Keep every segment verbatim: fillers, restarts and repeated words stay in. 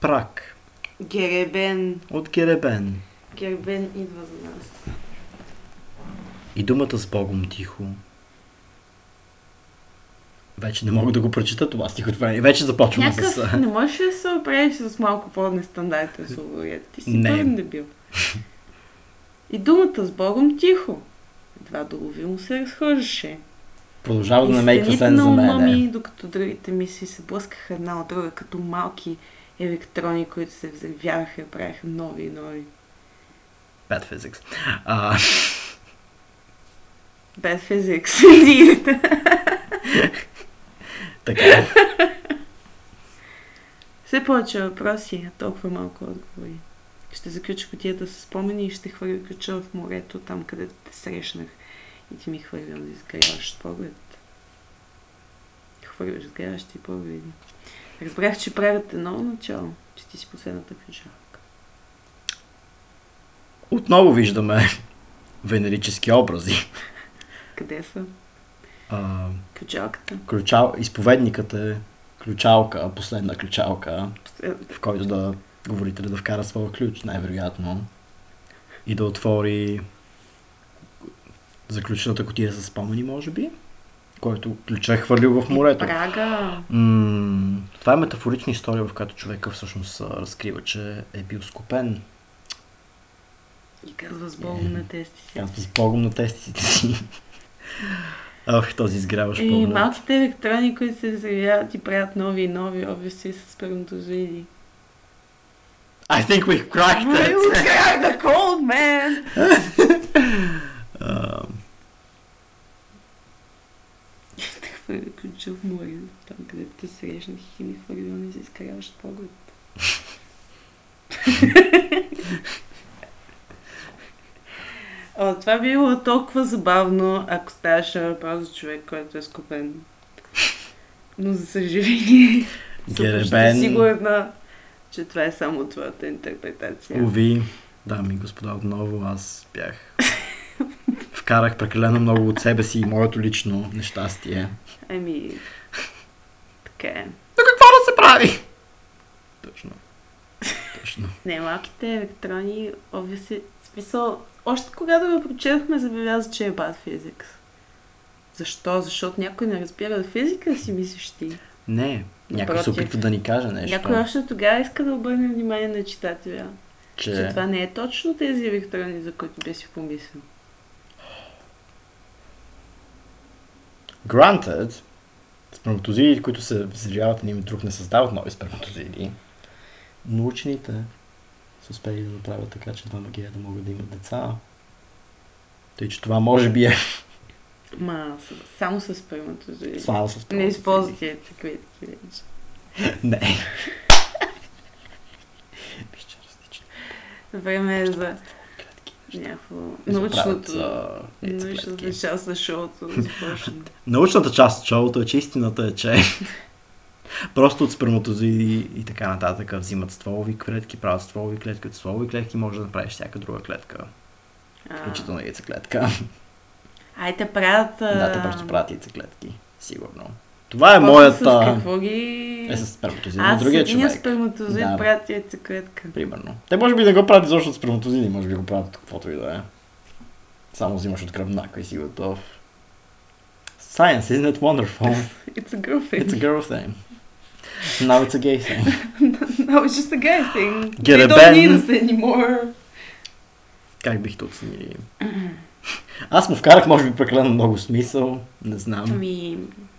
Прак. Геребен. От Геребен. Геребен идва за нас. И думата с Богом тихо. Вече не мога да го прочита това стихотворение. Вече започваме Някакъв, с... не можеш ли да се оправиш с малко по-нестандартен словоред? Ти си Не. пълен дебил. И думата с Богом тихо. Едва доловимо се разхождаше. Продължава да И намейква стените сен на за ума мене. ми, докато другите мисли се блъскаха една от друга, като малки електрони, които се взривяха и правиха нови и нови. Bad physics. А... Bad physics, indeed. Така. Все повече въпроси, а толкова малко отговори. Ще заключа кутията с спомени и ще хвърля ключа в морето, там където те срещнах. И ти ми хвърля да изгряваш поглед. Хвърляш сгряващи погледи. Разбрах, че правят едно начало, че ти си последната ключалка. Отново виждаме венерически образи. Къде са? А, Ключалката. ключал... Изповедникът е ключалка, последна ключалка, в който да говорителя да вкара своя ключ, най-вероятно. И да отвори заключената кутия с спомени, може би, който ключа е хвърлил в морето. Прага. М- това е метафорична история, в която човека всъщност разкрива, че е бил скопен. И казва с Богом на тести си. Казва с Богом на тестите си. Ох, този изгряваш И поглед. малките електрони, които се взривяват и правят нови и нови обвиси с сперматозоиди. I think we've cracked it! We cracked the code, man! uh, Ще хвърля ключа в море, там където те срещнах и ми хвърля не се изкаряващ поглед. О, това би било толкова забавно, ако ставаше въпрос за човек, който е скопен. Но за съжаление, съм почти Геребен. сигурна, че това е само твоята интерпретация. Уви, дами и господа, отново аз бях. Вкарах прекалено много от себе си и моето лично нещастие. Ами, така е. Но какво да се прави? Точно. Точно. Не, малките електрони, обвиси, смисъл, още когато го прочетохме, забеляза, че е bad physics. Защо? Защото някой не разбира от физика, си мислиш ти. Не, някой се Напротив. опитва да ни каже нещо. Някой още тогава иска да обърне внимание на читателя. че... Че това не е точно тези електрони, за които би си помислил. Granted, сперматозиди, които се взривяват един и друг, не създават нови сперматозиди, но учените са успели да направят така, че двама гея да могат да имат деца. Тъй, че това може би е... Ма, с- само с сперматозоиди. Само с Не сперматозиди. използвайте клетки вече. Не. Виж, че различно. Време е за Клетки. някакво За научното... правят, а, яйца Научната клетки. част на шоуто да започне. Научната част от шоуто е, че истината е, че просто от сперматозоиди и така нататък взимат стволови клетки, правят стволови клетки, от стволови клетки може да направиш всяка друга клетка, А, включително яйцеклетка. Ай, те правят... а, Да, те просто правят яйцеклетки, сигурно. Това е после моята... С какво ги... Е, с сперматозиди А, на другия с единия човек. сперматозоид Да. правят яйцеклетка. Примерно. Те може би не го правят изобщо от сперматозиди, може би го правят от каквото и да е. Само взимаш от гръбнака и си готов. Science, isn't it wonderful? It's a girl thing. It's a girl thing. Now it's a gay thing. No, it's just a guy thing. Get They a don't Ben. need us anymore. Как бихте оценили? Аз му вкарах, може би, прекалено много смисъл. Не знам. Ами...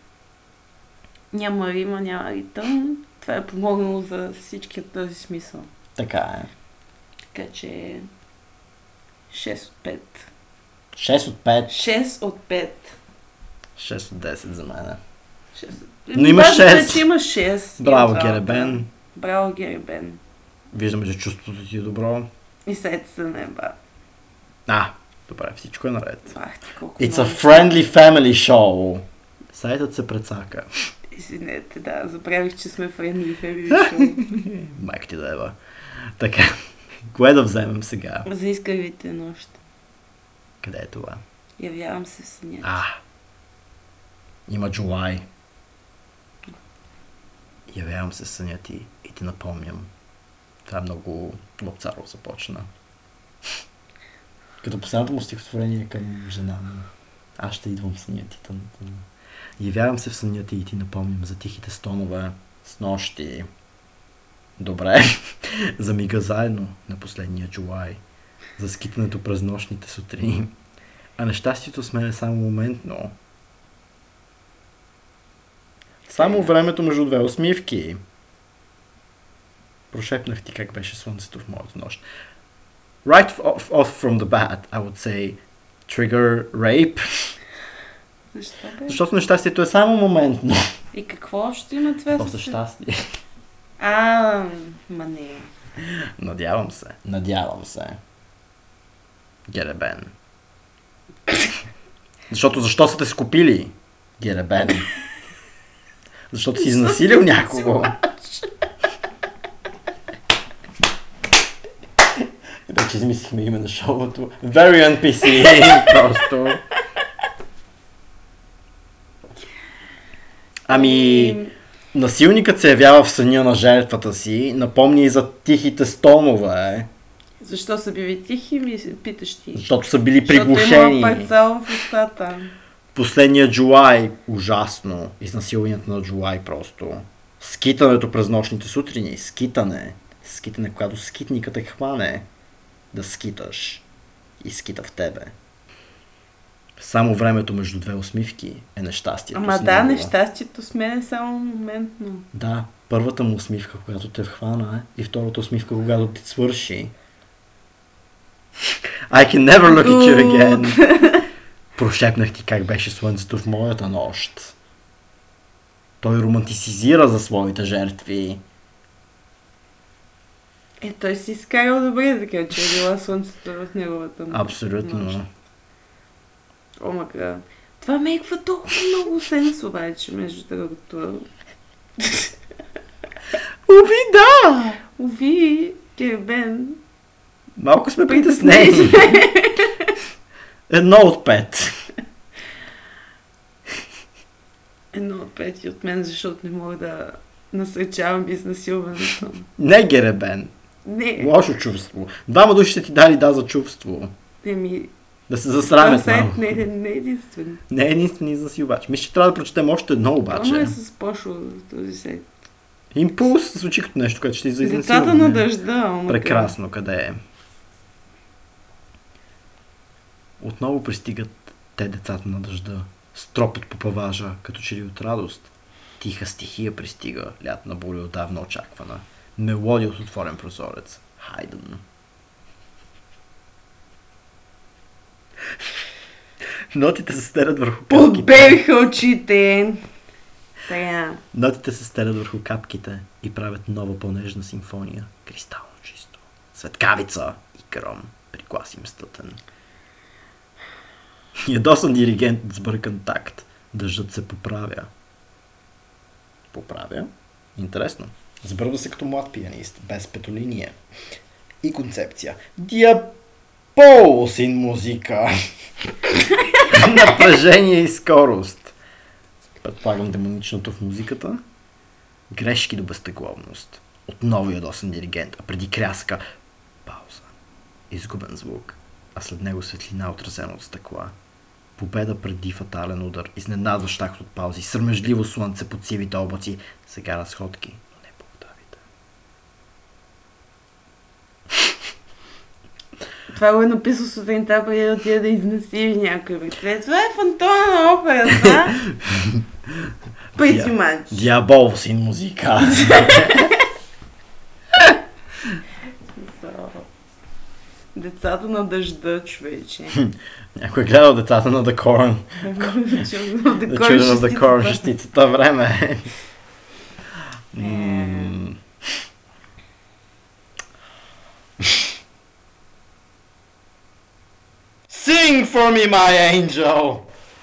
Няма рима, няма ритъм. Това е помогнало за всички от този смисъл. Така е. Така че... шест от пет. шест от пет. шест от пет. шест от десет за мен. шест. Но има Важното е, шест. че има шест. Браво, Има Геребен. Браво, Геребен. Виждаме, че чувството ти е добро. И сайта се неба. А, добре, всичко е наред. Бах ти колко It's a много. friendly family show. Сайтът се прецака. Извинете, да, забравих, че сме friendly family show. Майка ти да ева. Така, кое да вземем сега? За искривите нощ. Къде е това? Явявам се в съня. А, има Джулай. Явявам се в съня ти и ти напомням, Това е много Лапцаров започна. Като последното му стихотворение към жена му. Аз ще идвам в съня ти. Явявам се в съня ти и ти напомням за тихите стонове с нощи. Добре. За мига заедно на последния Джулай. За скитането през нощните сутрини. А нещастието с мен е само моментно. Само времето между две усмивки. Прошепнах ти как беше слънцето в моята нощ. Right off, off from the bat, I would say trigger rape. Защо бе? Защото нещастието е само моментно. И какво ще има това? Просто щастие. А, ма не. Надявам се. Надявам се. Геребен. Защото защо са те скупили? Геребен. Защото си изнасилил някого. Вече измислихме име на шоуто. Very ен пи си. Просто. Ами, насилникът се явява в съня на жертвата си, напомни и за тихите стонове. Защо са били тихи, ми питаш ти? Защото са били Защото приглушени. има парцал в устата. Последния Джулай, ужасно. Изнасилването на Джулай просто. Скитането през нощните сутрини. Скитане. Скитане, когато скитникът те хване. Да скиташ. И скита в тебе. Само времето между две усмивки е нещастието. Ама с да, него. нещастието с мен е само моментно. Да, първата му усмивка, когато те хвана, и втората усмивка, когато ти свърши. I can never look at you again. Прошепнах ти как беше слънцето в моята нощ. Той романтизира за своите жертви. Е, той си изкарал добре, така че е била слънцето в неговата нощ. Абсолютно. О, мага. Това мейква толкова много сенс, обаче, между другото. Уви, да! Уви, Гербен. Малко сме притеснени. Едно от пет. Едно от пет и от мен, защото не мога да насречавам изнасилването. Не, Геребен. Не. Лошо чувство. Двама души ще ти дали да за чувство. Не ми... Да се засрамят Това малко. сайт не, не е единствен. Не е единствен изнасилвач. Мисля, че трябва да прочетем още едно обаче. Това е с Пошо този сайт. Импулс звучи като нещо, което ще излезе. Децата на дъжда. Омага. Прекрасно, къде е? Отново пристигат те, децата на дъжда. Стропот по паважа, като че ли от радост. Тиха стихия пристига, лятна буря отдавна очаквана. Мелодия от отворен прозорец. Хайден. Нотите се стерят върху капките. Подбериха очите. Така. Нотите се стерят върху капките и правят нова по-нежна симфония. Кристално чисто. Светкавица и гром при глас им стътен. Ядосан диригент с бъркан такт. Дъждът се поправя. Поправя? Интересно. Забърва се като млад пианист, без петолиния. И концепция. Диаполос ин музика. Напрежение и скорост. Предполагам демоничното в музиката. Грешки до безтегловност. Отново ядосан диригент, а преди кряска. Пауза. Изгубен звук, а след него светлина отразена от стъкла. Победа преди фатален удар, изненадващ акт от паузи, сърмежливо слънце под сивите облаци, сега разходки, но не по-давите. Това го е написал сутринта, преди да отида да изнасили някой. Бе. Това е фантомна опера, да? Pretty much. Диабол син музика. Децата на дъжда, човече. Някой е гледал децата на The Corn. The The Children of the Corn, шестицата време. М. Sing for me, my angel!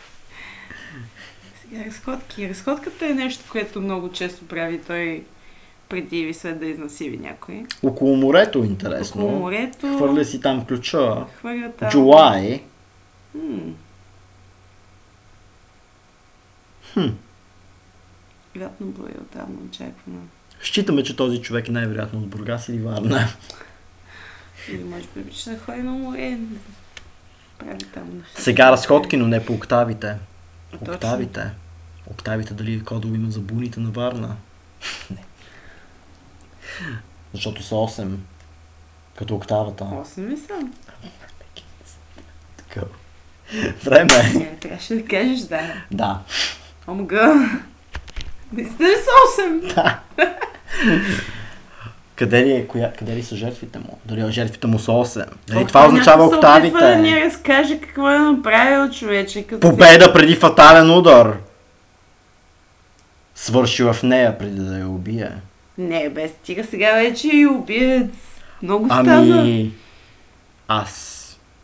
Сега разходки. Разходката е нещо, което много често прави той преди или след да изнасили някой. Около морето, интересно. Около морето. Хвърля си там ключа. Хвърля там. Джулай. Хм. Хм. Лятна буря отдавна очаквана. Считаме, че този човек е най-вероятно от Бургас или Варна. Или може би обича да ходи на море. Прави там неща. Сега разходки, но не по октавите. Точно. Октавите. Октавите дали е кодово има за буните на Варна? Не. Защото са осем. Като октавата. осем ли са? Такъв. Време е. Не, трябваше да кажеш да. Да. Омга. Наистина ли са осем? Да. Къде ли, е, коя, къде ли са жертвите му? Дали жертвите му са осем? Дали О, това той означава някой се опитва да октавите? ни разкаже какво е направил човече. Като Победа преди фатален удар. Свършила в нея преди да я убие. Не, без стига сега вече и убиец. Много стана. Ами... Аз...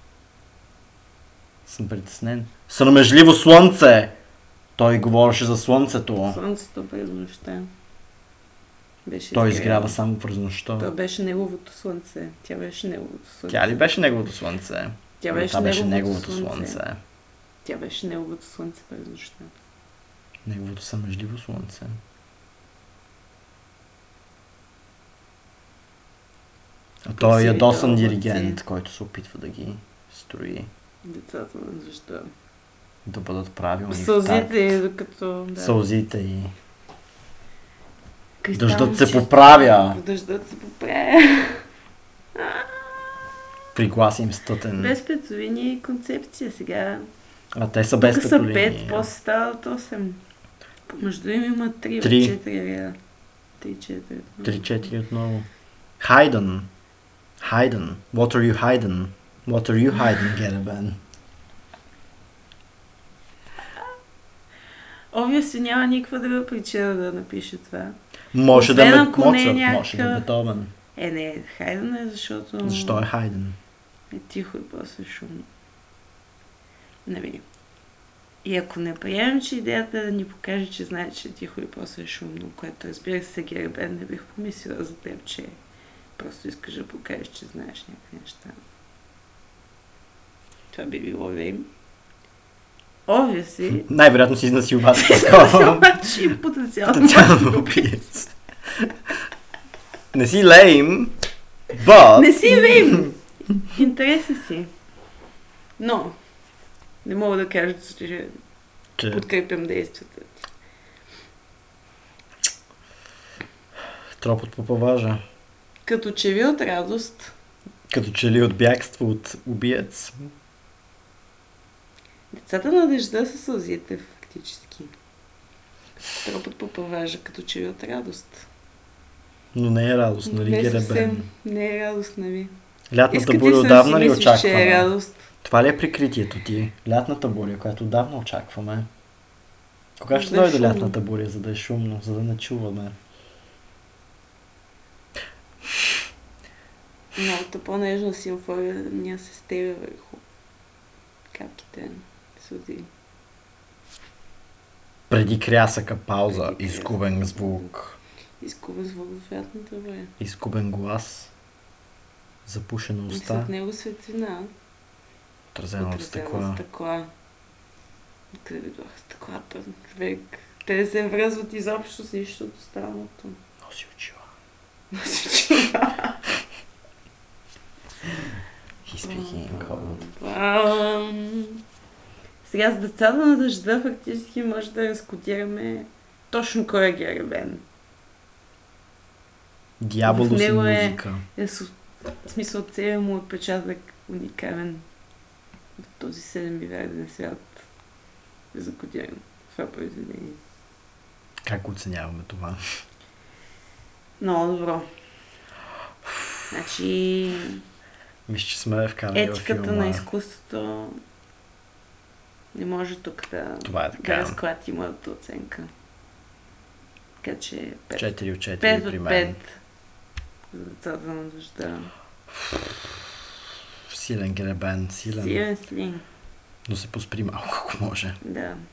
съм притеснен. Срамежливо слънце! Той говореше за слънцето. Слънцето през нощта. Беше Той изгрява. изгрява само през нощта. То беше неговото слънце. Тя беше неговото слънце. Тя ли беше неговото слънце? Тя Ами, беше, това беше неговото, неговото слънце. слънце. Тя беше неговото слънце през нощта. Неговото срамежливо слънце. А той е Красивите ядосан облаци. диригент, който се опитва да ги строи. Децата на защо? Да бъдат правилни. в Сълзите, такт. и докато... Да. Сълзите и... Кристално Дъждът се чисто. поправя. Дъждът се поправя. Пригласим стътен. Без петовини и концепция сега. А те са без Тук са петолини. пет, после стават осем. Помежду им има три, Три. от четири реда. Три, четири. три-четири отново. Хайден. Хайден. What are you hiding? What are you hiding, Геребен? Obviously няма никаква друга причина да напише това. Може да Освен е ако не е Моцарт, някакъв- може да е Бетовен. Е, не, Хайден е, защото Защо е Хайден? е тихо и после шумно. Не видим. И ако не приемем, че идеята е да ни покаже, че знае, че е тихо и после е шумно, което разбира се, Гербен, не бих помислила за теб, че просто искаш да покажеш, че знаеш някакви неща. Това би било лейм. Obviously, Най-вероятно си изнасилвател. обаче и потенциално Потенциално убиец. Не си лейм, but... Не си лейм! Интереси си. Но, не мога да кажа, че Че подкрепям действията ти. тропът по паважа. Като че ви от радост, Като че ли от бягство от убиец. децата на дъжда са сълзите, фактически. Тропът по паважа, като че ви от радост. Но не е радост, нали, не Геребен? съвсем, не е радост, нали? Лятната Искате буря ли да отдавна си ли мислиш, че е очакваме? радост? Това ли е прикритието ти? Лятната буря, която отдавна очакваме. Кога ще Да е дойде шумно. лятната буря, за да е шумно, за да не чуваме? Новата по-нежна симфония се стеля върху капките сълзи. Преди крясъка пауза, Преди крясъка. изгубен звук, Изкува звук в лятната буря. изгубен глас, запушена И уста, след него светлина. отразена от Отразена стъкла. стъкла. Къде бяха стъклата? Човек. Те се връзват изобщо с нищо от останалото. Носи очила. He's speaking cold. Ам, Сега с децата на дъжда фактически може да разкодираме точно кой е Гербен. Дяволо В си него е- музика. Е, с, в смисъл целият му отпечатък уникален в този седем милиарден свят е закодиран в това произведение. Как оценяваме това? Много добро. Значи, Мисля, че сме вкарали в етиката филма. на изкуството не може тук да, Това е да така. разклати моята оценка. Така че пет, четири от четири пет при от мен. пет за децата на дъжда. Силен Геребен, силен. Силен слин. Но се поспри малко, ако може. Да.